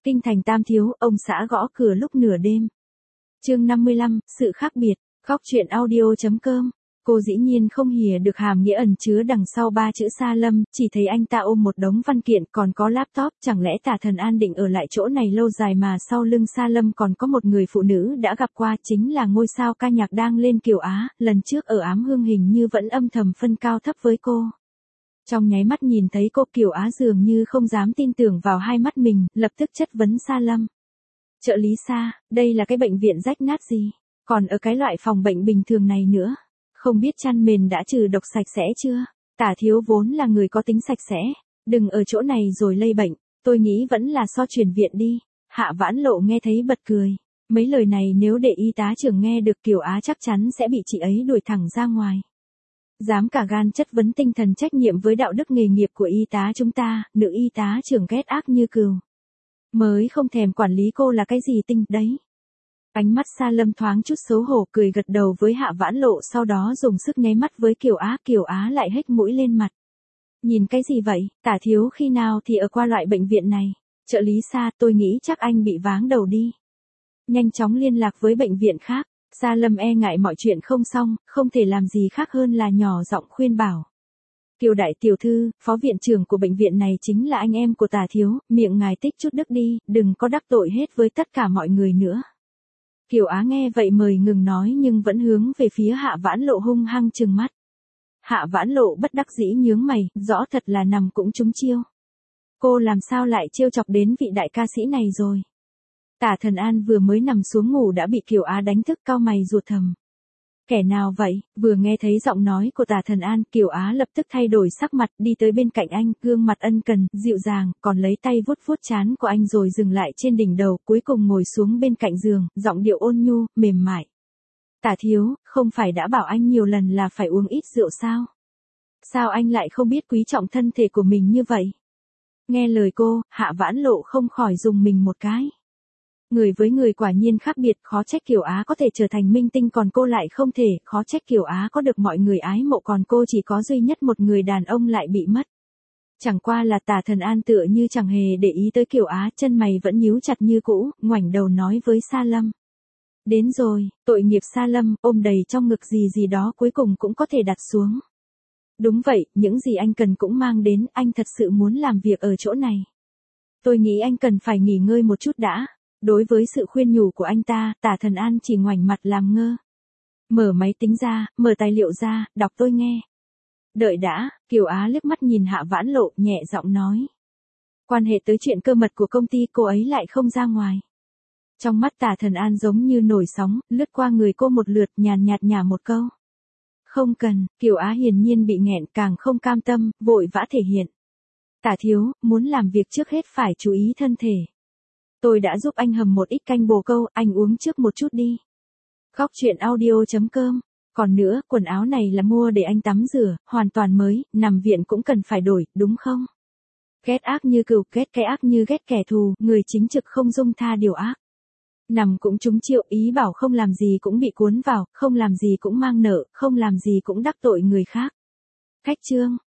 Kinh thành Tam Thiếu, ông xã gõ cửa lúc nửa đêm. Chương 55, sự khác biệt. Khóc chuyện audio.com. Cô dĩ nhiên không hiểu được hàm nghĩa ẩn chứa đằng sau ba chữ Sa Lâm, chỉ thấy anh ta ôm một đống văn kiện còn có laptop, chẳng lẽ Tả Thần An định ở lại chỗ này lâu dài mà sau lưng Sa Lâm còn có một người phụ nữ đã gặp qua, chính là ngôi sao ca nhạc đang lên Kiều Á, lần trước ở Ám Hương hình như vẫn âm thầm phân cao thấp với cô. Trong nháy mắt nhìn thấy cô, Kiều Á dường như không dám tin tưởng vào hai mắt mình, lập tức chất vấn Sa Lâm. Trợ lý Sa, đây là cái bệnh viện rách nát gì? Còn ở cái loại phòng bệnh bình thường này nữa. Không biết chăn mền đã trừ độc sạch sẽ chưa? Tả Thiếu vốn là người có tính sạch sẽ. Đừng ở chỗ này rồi lây bệnh. Tôi nghĩ vẫn là chuyển viện đi. Hạ Vãn Lộ nghe thấy bật cười. Mấy lời này nếu để y tá trưởng nghe được Kiều Á chắc chắn sẽ bị chị ấy đuổi thẳng ra ngoài. Dám cả gan chất vấn tinh thần trách nhiệm với đạo đức nghề nghiệp của y tá chúng ta, nữ y tá trưởng ghét ác như cừu. Mới không thèm quản lý cô là cái gì tinh đấy. Ánh mắt Sa Lâm thoáng chút xấu hổ cười gật đầu với Hạ Vãn Lộ, sau đó dùng sức nháy mắt với Kiều Á lại hếch mũi lên mặt. Nhìn cái gì vậy, Tả Thiếu khi nào thì ở qua loại bệnh viện này? Trợ lý Sa, tôi nghĩ chắc anh bị váng đầu đi. Nhanh chóng liên lạc với bệnh viện khác. Sa Lâm e ngại mọi chuyện không xong, không thể làm gì khác hơn là nhỏ giọng khuyên bảo. Kiều đại tiểu thư, phó viện trưởng của bệnh viện này chính là anh em của Tả Thiếu, miệng ngài tích chút đức đi, đừng có đắc tội hết với tất cả mọi người nữa. Kiều Á nghe vậy mời ngừng nói nhưng vẫn hướng về phía Hạ Vãn Lộ hung hăng trừng mắt. Hạ Vãn Lộ bất đắc dĩ nhướng mày, rõ thật là nằm cũng trúng chiêu. Cô làm sao lại trêu chọc đến vị đại ca sĩ này rồi? Tả Thần An vừa mới nằm xuống ngủ đã bị Kiều Á đánh thức, cau mày ruột thầm. Kẻ nào vậy? Vừa nghe thấy giọng nói của Tả Thần An, Kiều Á lập tức thay đổi sắc mặt, đi tới bên cạnh anh, gương mặt ân cần, dịu dàng, còn lấy tay vuốt vuốt trán của anh rồi dừng lại trên đỉnh đầu, cuối cùng ngồi xuống bên cạnh giường, giọng điệu ôn nhu, mềm mại. Tả Thiếu, không phải đã bảo anh nhiều lần là phải uống ít rượu sao? Sao anh lại không biết quý trọng thân thể của mình như vậy? Nghe lời cô, Hạ Vãn Lộ không khỏi dùng mình một cái. Người với người quả nhiên khác biệt, khó trách Kiều Á có thể trở thành minh tinh còn cô lại không thể, khó trách Kiều Á có được mọi người ái mộ còn cô chỉ có duy nhất một người đàn ông lại bị mất. Chẳng qua là Tả Thần An tựa như chẳng hề để ý tới Kiều Á, chân mày vẫn nhíu chặt như cũ, ngoảnh đầu nói với Sa Lâm. Đến rồi, tội nghiệp Sa Lâm, ôm đầy trong ngực gì gì đó cuối cùng cũng có thể đặt xuống. Đúng vậy, những gì anh cần cũng mang đến, anh thật sự muốn làm việc ở chỗ này. Tôi nghĩ anh cần phải nghỉ ngơi một chút đã. Đối với sự khuyên nhủ của anh ta, Tả Thần An chỉ ngoảnh mặt làm ngơ. Mở máy tính ra, mở tài liệu ra, đọc tôi nghe. Đợi đã, Kiều Á liếc mắt nhìn Hạ Vãn Lộ, nhẹ giọng nói. Quan hệ tới chuyện cơ mật của công ty cô ấy lại không ra ngoài. Trong mắt Tả Thần An giống như nổi sóng, lướt qua người cô một lượt, nhàn nhạt nhả một câu. Không cần, Kiều Á hiển nhiên bị nghẹn, càng không cam tâm, vội vã thể hiện. Tả Thiếu, muốn làm việc trước hết phải chú ý thân thể. Tôi đã giúp anh hầm một ít canh bồ câu, anh uống trước một chút đi. Khóc chuyện audio.com. Còn nữa, quần áo này là mua để anh tắm rửa, hoàn toàn mới, nằm viện cũng cần phải đổi, đúng không? Ghét ác như cừu, ghét cái ác như ghét kẻ thù, người chính trực không dung tha điều ác. Nằm cũng trúng chiêu, ý bảo không làm gì cũng bị cuốn vào, không làm gì cũng mang nợ, không làm gì cũng đắc tội người khác. Khách chương.